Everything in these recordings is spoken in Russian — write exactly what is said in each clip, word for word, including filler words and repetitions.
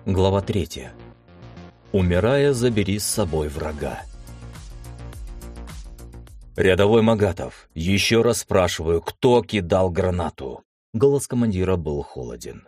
Глава третья. Умирая, забери с собой врага. «Рядовой Магатов, еще раз спрашиваю, кто кидал гранату?» Голос командира был холоден.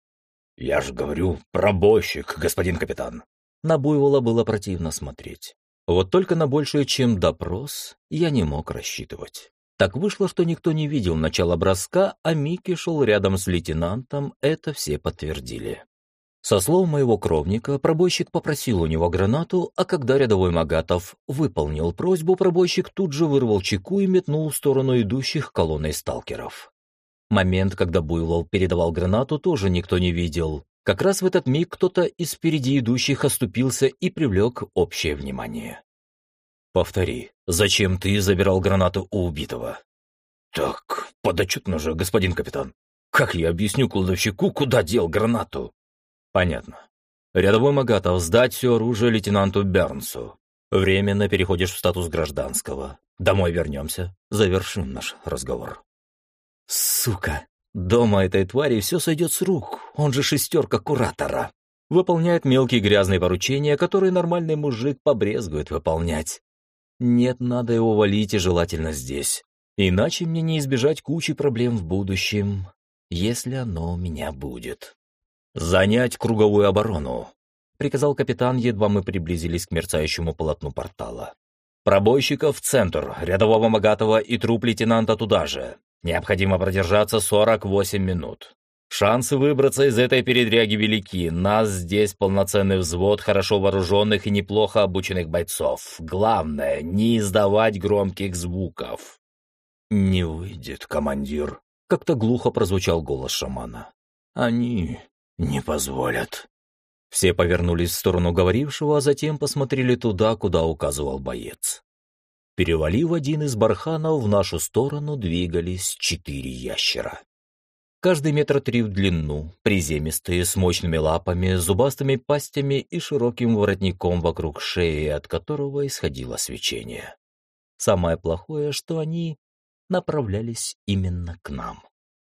«Я же говорю, пробойщик, господин капитан». На Буйвола было противно смотреть. Вот только на большее, чем допрос, я не мог рассчитывать. Так вышло, что никто не видел начала броска, а Микки шел рядом с лейтенантом, это все подтвердили. Со слов моего кровника, пробойщик попросил у него гранату, а когда рядовой Магатов выполнил просьбу, пробойщик тут же вырвал чеку и метнул в сторону идущих колонной сталкеров. Момент, когда Буйвол передавал гранату, тоже никто не видел. Как раз в этот миг кто-то из впереди идущих оступился и привлек общее внимание. «Повтори, зачем ты забирал гранату у убитого?» «Так, подотчетно же, господин капитан. Как я объясню кладовщику, куда дел гранату?» «Понятно. Рядовой Магатов, сдать все оружие лейтенанту Бернсу. Временно переходишь в статус гражданского. Домой вернемся, завершим наш разговор». «Сука! Дома этой твари все сойдет с рук, он же шестерка куратора. Выполняет мелкие грязные поручения, которые нормальный мужик побрезгует выполнять. Нет, надо его валить и желательно здесь. Иначе мне не избежать кучи проблем в будущем, если оно у меня будет». «Занять круговую оборону», — приказал капитан, едва мы приблизились к мерцающему полотну портала. «Пробойщиков в центр, рядового Магатова и труп лейтенанта туда же. Необходимо продержаться сорок восемь минут. Шансы выбраться из этой передряги велики. Нас здесь полноценный взвод хорошо вооруженных и неплохо обученных бойцов. Главное, не издавать громких звуков». «Не выйдет, командир», — как-то глухо прозвучал голос шамана. «Они не позволят». Все повернулись в сторону говорившего, а затем посмотрели туда, куда указывал боец. Перевалив один из барханов, в нашу сторону двигались четыре ящера. Каждый метра три в длину, приземистые, с мощными лапами, зубастыми пастями и широким воротником вокруг шеи, от которого исходило свечение. Самое плохое, что они направлялись именно к нам.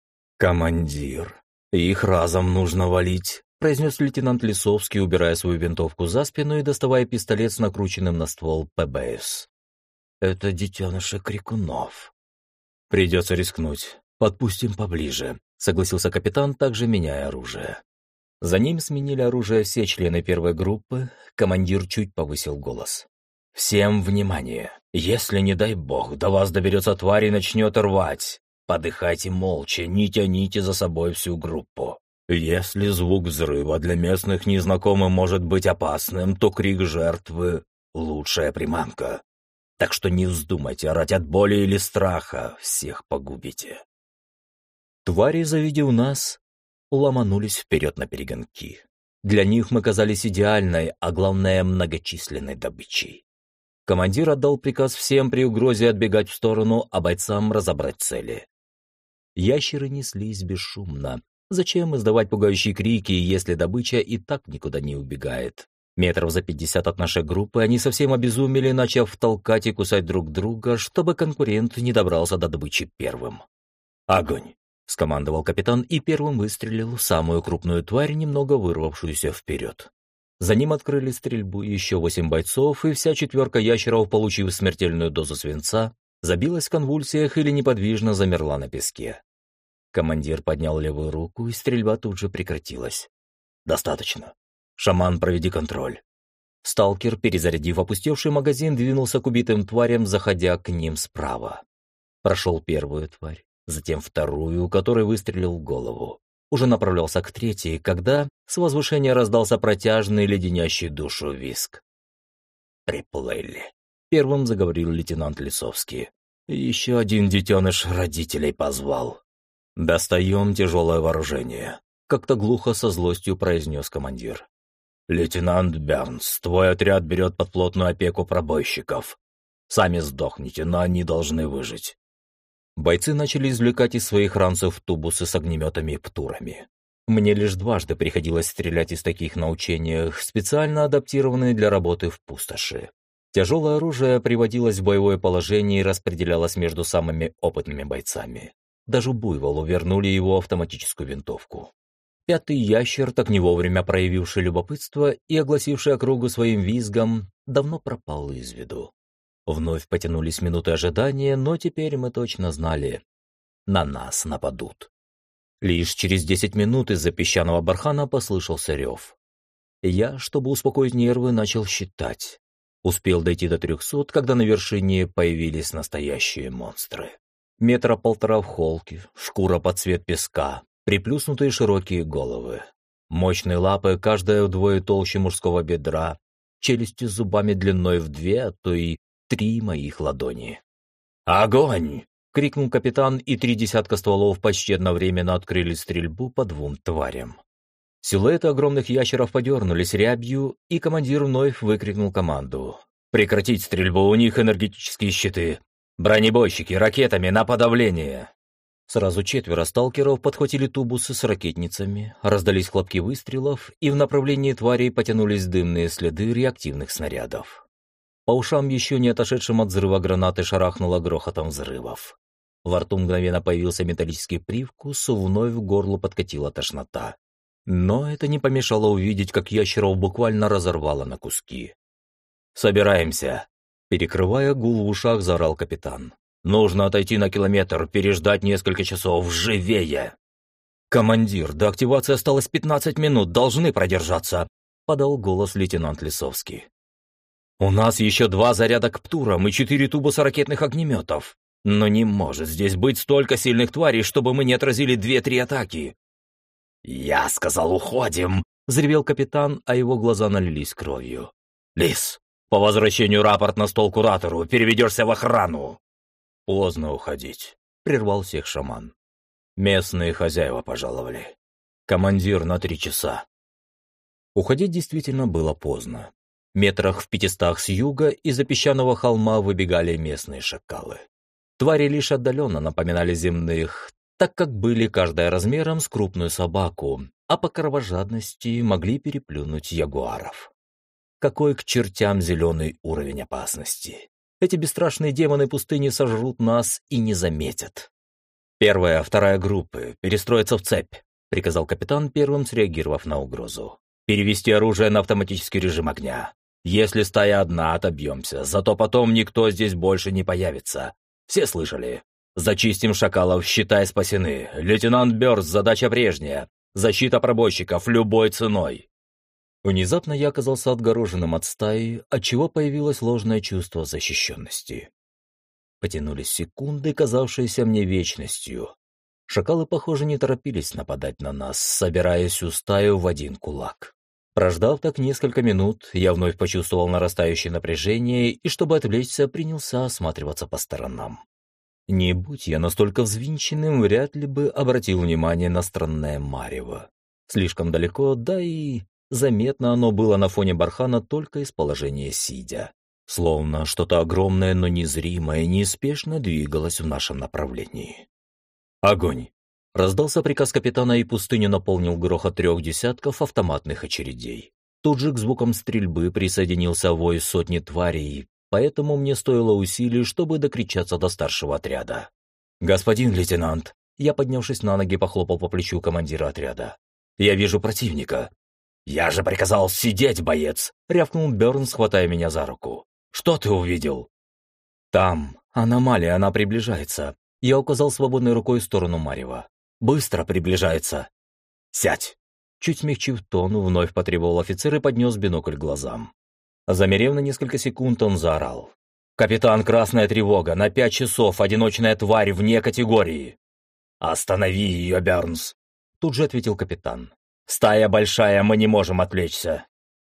«Командир, их разом нужно валить», — произнес лейтенант Лисовский, убирая свою винтовку за спину и доставая пистолет с накрученным на ствол ПБС. «Это детеныши крикунов». «Придется рискнуть. Подпустим поближе», — согласился капитан, также меняя оружие. За ним сменили оружие все члены первой группы. Командир чуть повысил голос. «Всем внимание! Если, не дай бог, до вас доберется тварь и начнет рвать, подыхайте молча, не тяните за собой всю группу. Если звук взрыва для местных незнакомым может быть опасным, то крик жертвы — лучшая приманка. Так что не вздумайте орать от боли или страха, всех погубите». Твари, завидев нас, ломанулись вперед на перегонки. Для них мы казались идеальной, а главное, многочисленной добычей. Командир отдал приказ всем при угрозе отбегать в сторону, а бойцам разобрать цели. Ящеры неслись бесшумно. Зачем издавать пугающие крики, если добыча и так никуда не убегает? Метров за пятьдесят от нашей группы они совсем обезумели, начав толкать и кусать друг друга, чтобы конкурент не добрался до добычи первым. «Огонь!» — скомандовал капитан и первым выстрелил в самую крупную тварь, немного вырвавшуюся вперед. За ним открыли стрельбу еще восемь бойцов, и вся четверка ящеров, получив смертельную дозу свинца, забилась в конвульсиях или неподвижно замерла на песке. Командир поднял левую руку, и стрельба тут же прекратилась. «Достаточно. Шаман, проведи контроль». Сталкер, перезарядив опустевший магазин, двинулся к убитым тварям, заходя к ним справа. Прошел первую тварь, затем вторую, у которой выстрелил в голову. Уже направлялся к третьей, когда с возвышения раздался протяжный, леденящий душу визг. «Приплыли», — первым заговорил лейтенант Лисовский. «Еще один детеныш родителей позвал». «Достаем тяжелое вооружение», — как-то глухо со злостью произнес командир. «Лейтенант Бернс, твой отряд берет под плотную опеку пробойщиков. Сами сдохните, но они должны выжить». Бойцы начали извлекать из своих ранцев тубусы с огнеметами и птурами. Мне лишь дважды приходилось стрелять из таких на учениях, специально адаптированные для работы в пустоши. Тяжелое оружие приводилось в боевое положение и распределялось между самыми опытными бойцами. Даже Буйволу вернули его автоматическую винтовку. Пятый ящер, так не вовремя проявивший любопытство и огласивший округу своим визгом, давно пропал из виду. Вновь потянулись минуты ожидания, но теперь мы точно знали — на нас нападут. Лишь через десять минут из-за песчаного бархана послышался рев. Я, чтобы успокоить нервы, начал считать. Успел дойти до трехсот, когда на вершине появились настоящие монстры. Метра полтора в холке, шкура под цвет песка, приплюснутые широкие головы. Мощные лапы, каждая вдвое толще мужского бедра, челюсти с зубами длиной в две, а то и три моих ладони. «Огонь!» — крикнул капитан, и три десятка стволов почти одновременно открыли стрельбу по двум тварям. Силуэты огромных ящеров подернулись рябью, и командир вновь выкрикнул команду. «Прекратить стрельбу, у них энергетические щиты! Бронебойщики, ракетами на подавление!» Сразу четверо сталкеров подхватили тубусы с ракетницами, раздались хлопки выстрелов, и в направлении тварей потянулись дымные следы реактивных снарядов. По ушам еще не отошедшим от взрыва гранаты шарахнуло грохотом взрывов. Во рту мгновенно появился металлический привкус, вновь в горло подкатила тошнота. Но это не помешало увидеть, как ящеров буквально разорвало на куски. «Собираемся!» Перекрывая гул в ушах, заорал капитан. «Нужно отойти на километр, переждать несколько часов, живее!» «Командир, до активации осталось пятнадцать минут, должны продержаться!» Подал голос лейтенант Лисовский. «У нас еще два заряда к птурам и четыре тубуса ракетных огнеметов. Но не может здесь быть столько сильных тварей, чтобы мы не отразили две-три атаки!» «Я сказал, уходим!» — взревел капитан, а его глаза налились кровью. «Лис, по возвращению рапорт на стол куратору, переведешься в охрану!» «Поздно уходить», — прервал всех шаман. «Местные хозяева пожаловали. Командир на три часа». Уходить действительно было поздно. Метрах в пятистах с юга из-за песчаного холма выбегали местные шакалы. Твари лишь отдаленно напоминали земных, так как были каждая размером с крупную собаку, а по кровожадности могли переплюнуть ягуаров. Какой к чертям зеленый уровень опасности! Эти бесстрашные демоны пустыни сожрут нас и не заметят. «Первая, вторая группы, перестроиться в цепь», — приказал капитан, первым среагировав на угрозу. «Перевести оружие на автоматический режим огня. Если стая одна, отобьемся, зато потом никто здесь больше не появится. Все слышали? Зачистим шакалов, считай, спасены. Лейтенант Бёрз, задача прежняя. Защита пробойщиков любой ценой». Внезапно я оказался отгороженным от стаи, отчего появилось ложное чувство защищенности. Потянулись секунды, казавшиеся мне вечностью. Шакалы, похоже, не торопились нападать на нас, собираясь всю стаю в один кулак. Прождав так несколько минут, я вновь почувствовал нарастающее напряжение и, чтобы отвлечься, принялся осматриваться по сторонам. Не будь я настолько взвинченным, вряд ли бы обратил внимание на странное марево. Слишком далеко, да и заметно оно было на фоне бархана только из положения сидя. Словно что-то огромное, но незримое, неспешно двигалось в нашем направлении. «Огонь!» — раздался приказ капитана, и пустыню наполнил грохот трех десятков автоматных очередей. Тут же к звукам стрельбы присоединился вой сотни тварей, поэтому мне стоило усилий, чтобы докричаться до старшего отряда. «Господин лейтенант!» — я, поднявшись на ноги, похлопал по плечу командира отряда. «Я вижу противника». «Я же приказал сидеть, боец!» — рявкнул Бёрнс, хватая меня за руку. «Что ты увидел?» «Там аномалия, она приближается». Я указал свободной рукой в сторону марева. «Быстро приближается». «Сядь!» Чуть смягчив тон, вновь потребовал офицер и поднес бинокль к глазам. Замерев на несколько секунд, он заорал. «Капитан, красная тревога! На пять часов одиночная тварь вне категории!» «Останови ее, Бёрнс!» Тут же ответил капитан. «Стая большая, мы не можем отвлечься».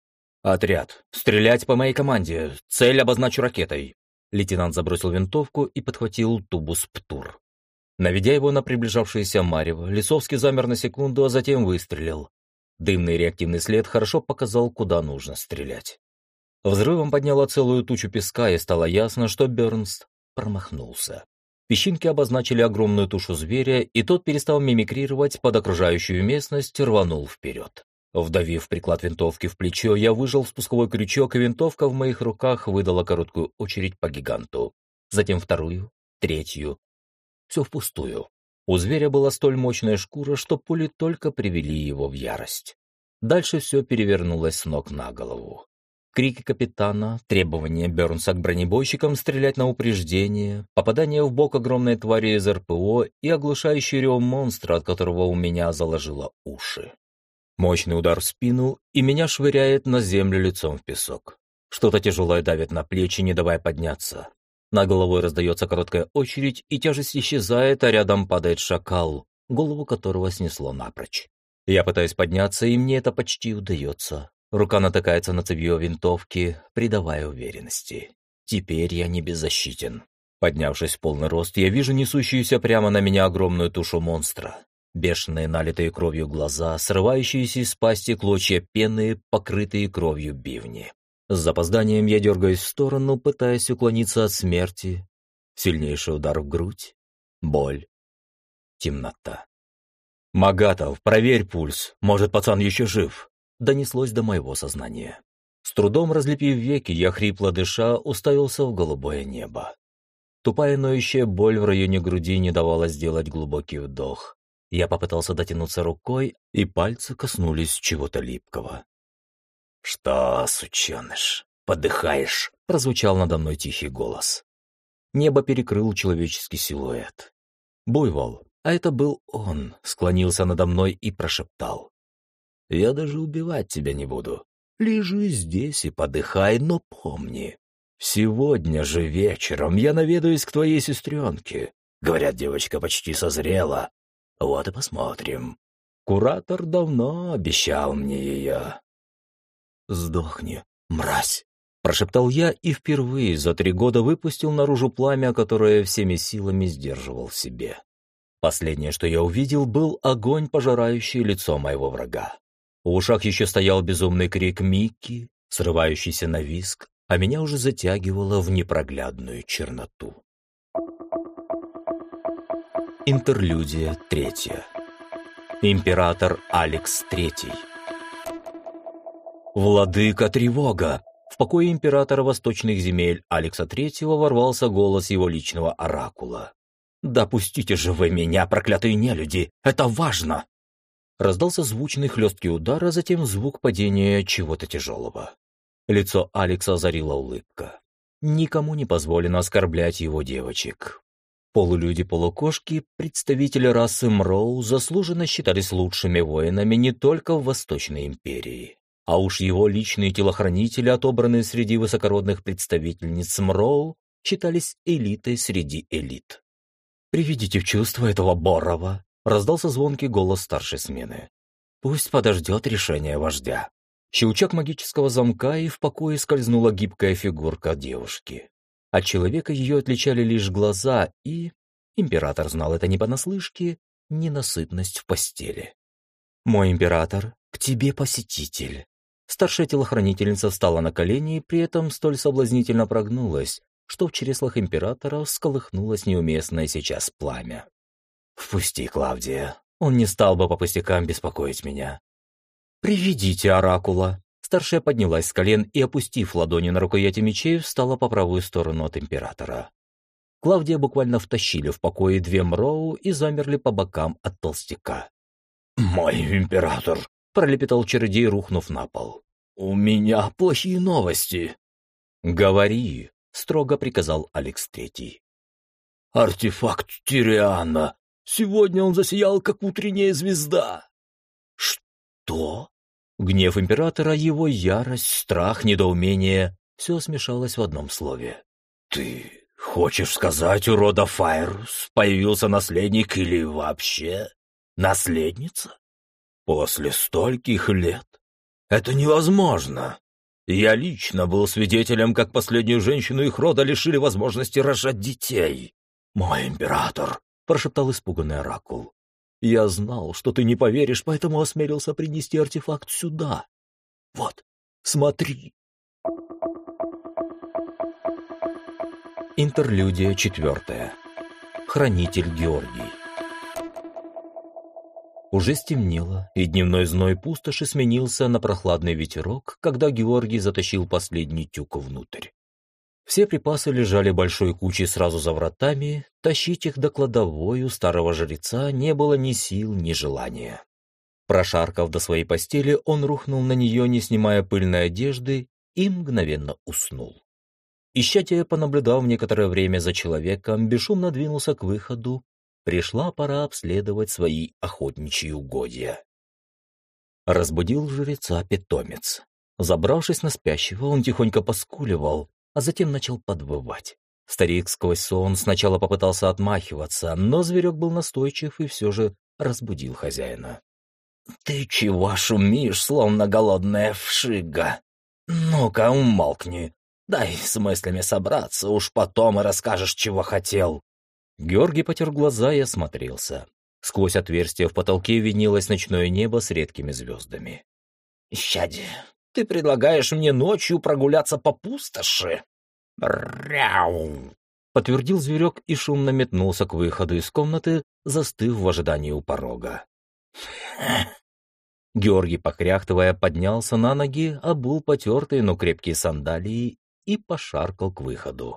«Отряд, стрелять по моей команде. Цель обозначу ракетой». Лейтенант забросил винтовку и подхватил тубус ПТУР. Наведя его на приближавшееся марево, Лисовский замер на секунду, а затем выстрелил. Дымный реактивный след хорошо показал, куда нужно стрелять. Взрывом подняло целую тучу песка, и стало ясно, что Бёрнс промахнулся. Песчинки обозначили огромную тушу зверя, и тот, перестал мимикрировать под окружающую местность, рванул вперед. Вдавив приклад винтовки в плечо, я выжал спусковой крючок, и винтовка в моих руках выдала короткую очередь по гиганту. Затем вторую, третью. Все впустую. У зверя была столь мощная шкура, что пули только привели его в ярость. Дальше все перевернулось с ног на голову. Крики капитана, требования Бёрнса к бронебойщикам стрелять на упреждение, попадание в бок огромной твари из эр пэ о и оглушающий рев монстра, от которого у меня заложило уши. Мощный удар в спину, и меня швыряет на землю лицом в песок. Что-то тяжелое давит на плечи, не давая подняться. На головой раздается короткая очередь, и тяжесть исчезает, а рядом падает шакал, голову которого снесло напрочь. Я пытаюсь подняться, и мне это почти удается. Рука натыкается на цевьё винтовки, придавая уверенности. Теперь я не беззащитен. Поднявшись в полный рост, я вижу несущуюся прямо на меня огромную тушу монстра. Бешеные, налитые кровью глаза, срывающиеся из пасти клочья пены, покрытые кровью бивни. С запозданием я дергаюсь в сторону, пытаясь уклониться от смерти. Сильнейший удар в грудь. Боль. Темнота. «Магатов, проверь пульс. Может, пацан еще жив?» Донеслось до моего сознания. С трудом разлепив веки, я хрипло дыша уставился в голубое небо. Тупая ноющая боль в районе груди не давала сделать глубокий вдох. Я попытался дотянуться рукой, и пальцы коснулись чего-то липкого. «Что, сученыш, подыхаешь?» — прозвучал надо мной тихий голос. Небо перекрыл человеческий силуэт. Буйвол, а это был он, склонился надо мной и прошептал. «Я даже убивать тебя не буду. Лежи здесь и подыхай, но помни, сегодня же вечером я наведаюсь к твоей сестренке. Говорят, девочка почти созрела. Вот и посмотрим. Куратор давно обещал мне ее». «Сдохни, мразь!» — прошептал я и впервые за три года выпустил наружу пламя, которое всеми силами сдерживал в себе. Последнее, что я увидел, был огонь, пожирающий лицо моего врага. В ушах еще стоял безумный крик Микки, срывающийся на визг, а меня уже затягивало в непроглядную черноту. Интерлюдия третья. Император Алекс Третий. «Владыка, тревога!» В покое императора восточных земель Алекса Третьего ворвался голос его личного оракула. «Да пустите же вы меня, проклятые нелюди! Это важно!» Раздался звучный хлесткий удар, а затем звук падения чего-то тяжелого. Лицо Алекса озарила улыбка. Никому не позволено оскорблять его девочек. Полулюди-полукошки, представители расы Мроу, заслуженно считались лучшими воинами не только в Восточной империи. А уж его личные телохранители, отобранные среди высокородных представительниц Мроу, считались элитой среди элит. «Приведите в чувство этого Борова», — раздался звонкий голос старшей смены. «Пусть подождет решения вождя». Щелчок магического замка, и в покое скользнула гибкая фигурка девушки. От человека ее отличали лишь глаза и, император знал это не понаслышке, ненасытность в постели. «Мой император, к тебе посетитель». Старшая телохранительница встала на колени и при этом столь соблазнительно прогнулась, что в чреслах императора всколыхнулось неуместное сейчас пламя. «Впусти, Клавдия, он не стал бы по пустякам беспокоить меня». «Приведите оракула». Старшая поднялась с колен и, опустив ладони на рукояти мечей, встала по правую сторону от императора. Клавдия буквально втащили в покое две Мроу и замерли по бокам от толстяка. «Мой император!» — пролепетал чародей, рухнув на пол. «У меня плохие новости». «Говори», — строго приказал Алекс Третий. «Артефакт Тириана. Сегодня он засиял, как утренняя звезда». «Что?» Гнев императора, его ярость, страх, недоумение — все смешалось в одном слове. «Ты хочешь сказать, у рода Файрус появился наследник или вообще наследница? После стольких лет? Это невозможно. Я лично был свидетелем, как последнюю женщину их рода лишили возможности рожать детей. Мой император!» — прошептал испуганный оракул. «Я знал, что ты не поверишь, поэтому осмелился принести артефакт сюда. Вот, смотри». Интерлюдия четвертая. Хранитель Георгий. Уже стемнело, и дневной зной пустоши сменился на прохладный ветерок, когда Георгий затащил последний тюк внутрь. Все припасы лежали большой кучей сразу за вратами, тащить их до кладовой у старого жреца не было ни сил, ни желания. Прошаркав до своей постели, он рухнул на нее, не снимая пыльной одежды, и мгновенно уснул. Исчадие, понаблюдав некоторое время за человеком, бесшумно двинулся к выходу. Пришла пора обследовать свои охотничьи угодья. Разбудил жреца питомец. Забравшись на спящего, он тихонько поскуливал, а затем начал подвывать. Старик сквозь сон сначала попытался отмахиваться, но зверек был настойчив и все же разбудил хозяина. «Ты чего шумишь, словно голодная вшига? Ну-ка, умолкни. Дай с мыслями собраться, уж потом и расскажешь, чего хотел». Георгий потер глаза и осмотрелся. Сквозь отверстие в потолке виднелось ночное небо с редкими звездами. «Исчадие, ты предлагаешь мне ночью прогуляться по пустоши?» «Ряу!» — подтвердил зверек и шумно метнулся к выходу из комнаты, застыв в ожидании у порога. Георгий, покряхтывая, поднялся на ноги, обул потертые, но крепкие сандалии и пошаркал к выходу.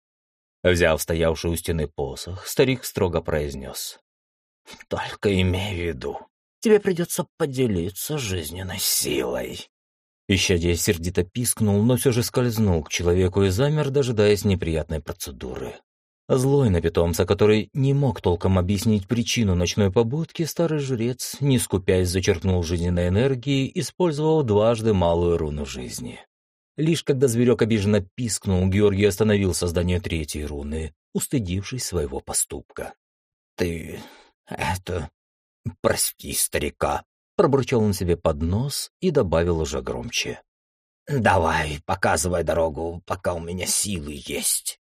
Взяв стоявший у стены посох, старик строго произнес: «Только имей в виду, тебе придется поделиться жизненной силой». Исчадие сердито пискнул, но все же скользнул к человеку и замер, дожидаясь неприятной процедуры. Злой на питомца, который не мог толком объяснить причину ночной побудки, старый жрец, не скупясь, зачерпнул жизненной энергии, использовал дважды малую руну жизни. Лишь когда зверек обиженно пискнул, Георгий остановил создание третьей руны, устыдившись своего поступка. «Ты... это... прости старика», — пробурчал он себе под нос и добавил уже громче. «Давай, показывай дорогу, пока у меня силы есть».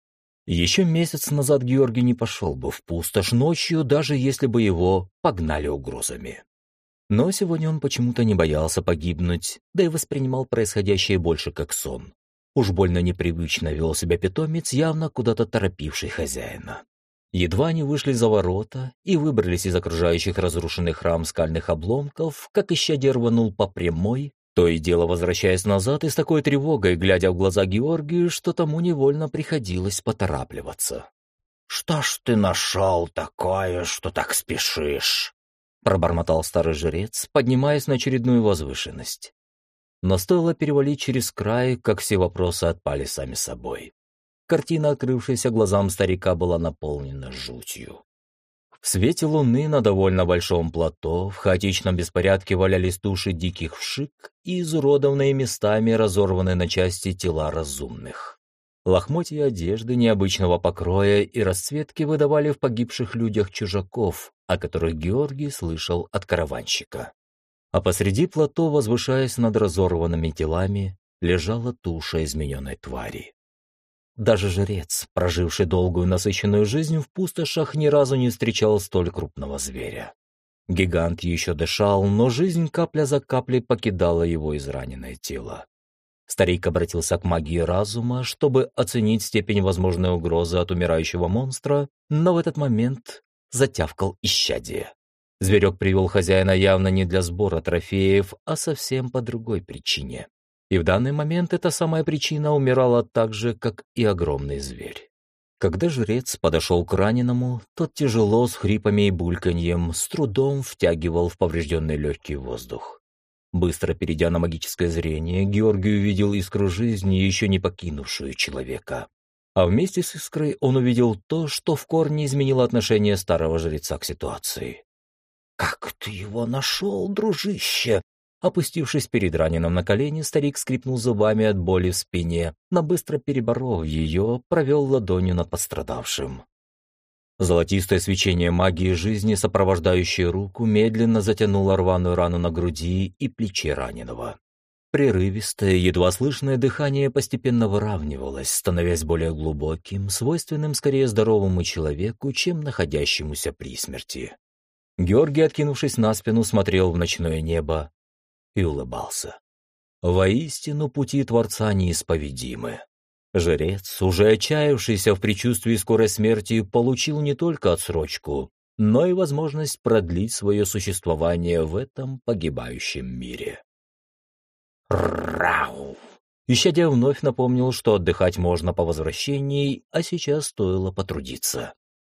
Еще месяц назад Георгий не пошел бы в пустошь ночью, даже если бы его погнали угрозами. Но сегодня он почему-то не боялся погибнуть, да и воспринимал происходящее больше как сон. Уж больно непривычно вел себя питомец, явно куда-то торопивший хозяина. Едва они вышли за ворота и выбрались из окружающих разрушенный храм скальных обломков, как исчадие рванул по прямой, то и дело возвращаясь назад и с такой тревогой, глядя в глаза Георгию, что тому невольно приходилось поторапливаться. «Что ж ты нашел такое, что так спешишь?» — пробормотал старый жрец, поднимаясь на очередную возвышенность. Но стоило перевалить через край, как все вопросы отпали сами собой. Картина, открывшаяся глазам старика, была наполнена жутью. В свете луны на довольно большом плато в хаотичном беспорядке валялись туши диких вшик и изуродованные местами разорванные на части тела разумных. Лохмотья одежды необычного покроя и расцветки выдавали в погибших людях чужаков, о которых Георгий слышал от караванщика. А посреди плато, возвышаясь над разорванными телами, лежала туша измененной твари. Даже жрец, проживший долгую насыщенную жизнь в пустошах, ни разу не встречал столь крупного зверя. Гигант еще дышал, но жизнь капля за каплей покидала его израненное тело. Старик обратился к магии разума, чтобы оценить степень возможной угрозы от умирающего монстра, но в этот момент затявкал исчадие. Зверек привел хозяина явно не для сбора трофеев, а совсем по другой причине. И в данный момент эта самая причина умирала так же, как и огромный зверь. Когда жрец подошел к раненому, тот тяжело, с хрипами и бульканьем, с трудом втягивал в поврежденный легкий воздух. Быстро перейдя на магическое зрение, Георгий увидел искру жизни, еще не покинувшую человека. А вместе с искрой он увидел то, что в корне изменило отношение старого жреца к ситуации. «Как ты его нашел, дружище?» Опустившись перед раненым на колени, старик скрипнул зубами от боли в спине, но быстро переборов ее, провел ладонью над пострадавшим. Золотистое свечение магии жизни, сопровождающее руку, медленно затянуло рваную рану на груди и плече раненого. Прерывистое, едва слышное дыхание постепенно выравнивалось, становясь более глубоким, свойственным скорее здоровому человеку, чем находящемуся при смерти. Георгий, откинувшись на спину, смотрел в ночное небо и улыбался. Воистину, пути Творца неисповедимы. Жрец, уже отчаявшийся в предчувствии скорой смерти, получил не только отсрочку, но и возможность продлить свое существование в этом погибающем мире. «Рау!» Исчадие вновь напомнил, что отдыхать можно по возвращении, а сейчас стоило потрудиться.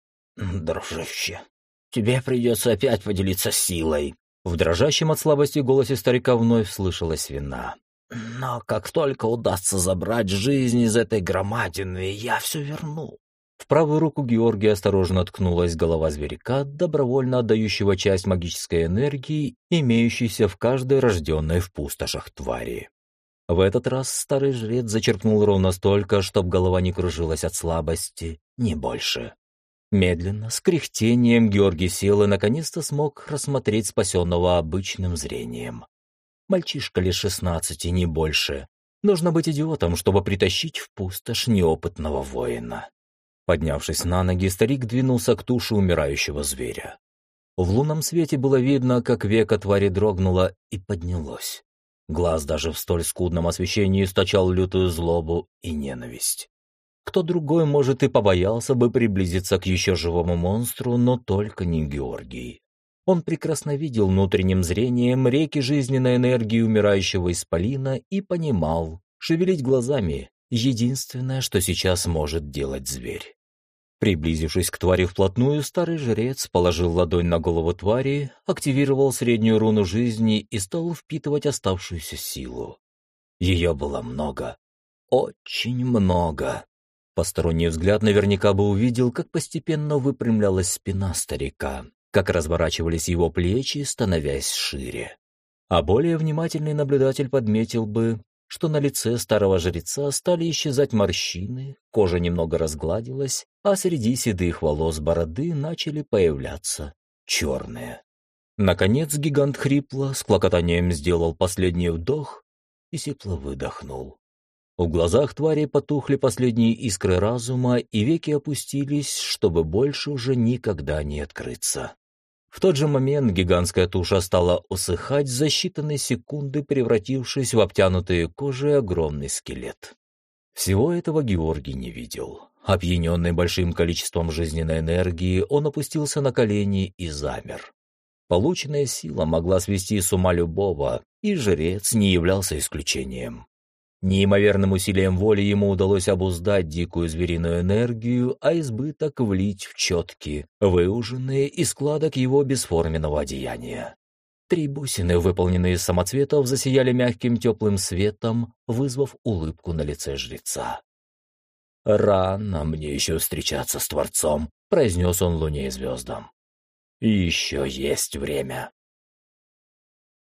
«Дружище, тебе придется опять поделиться силой». В дрожащем от слабости голосе старика вновь слышалась вина. «Но как только удастся забрать жизнь из этой громадины, я все верну». В правую руку Георгия осторожно ткнулась голова зверяка, добровольно отдающего часть магической энергии, имеющейся в каждой рожденной в пустошах твари. В этот раз старый жрец зачерпнул ровно столько, чтоб голова не кружилась от слабости, не больше. Медленно, с кряхтением, Георгий сел и наконец-то смог рассмотреть спасенного обычным зрением. Мальчишка лет шестнадцати, не больше. Нужно быть идиотом, чтобы притащить в пустошь неопытного воина. Поднявшись на ноги, старик двинулся к туше умирающего зверя. В лунном свете было видно, как веко твари дрогнуло и поднялось. Глаз даже в столь скудном освещении источал лютую злобу и ненависть. Кто другой, может, и побоялся бы приблизиться к еще живому монстру, но только не Георгий. Он прекрасно видел внутренним зрением реки жизненной энергии умирающего исполина и понимал, шевелить глазами — единственное, что сейчас может делать зверь. Приблизившись к твари вплотную, старый жрец положил ладонь на голову твари, активировал среднюю руну жизни и стал впитывать оставшуюся силу. Ее было много, очень много. Посторонний взгляд наверняка бы увидел, как постепенно выпрямлялась спина старика, как разворачивались его плечи, становясь шире. А более внимательный наблюдатель подметил бы, что на лице старого жреца стали исчезать морщины, кожа немного разгладилась, а среди седых волос бороды начали появляться черные. Наконец гигант хрипло, с клокотанием сделал последний вдох и сипло выдохнул. В глазах твари потухли последние искры разума, и веки опустились, чтобы больше уже никогда не открыться. В тот же момент гигантская туша стала усыхать, за считанные секунды превратившись в обтянутые кожей огромный скелет. Всего этого Георгий не видел. Опьяненный большим количеством жизненной энергии, он опустился на колени и замер. Полученная сила могла свести с ума любого, и жрец не являлся исключением. Неимоверным усилием воли ему удалось обуздать дикую звериную энергию, а избыток влить в четки, выуженные из складок его бесформенного одеяния. Три бусины, выполненные из самоцветов, засияли мягким теплым светом, вызвав улыбку на лице жреца. «Рано мне еще встречаться с Творцом», — произнес он луне и звездам. «Еще есть время».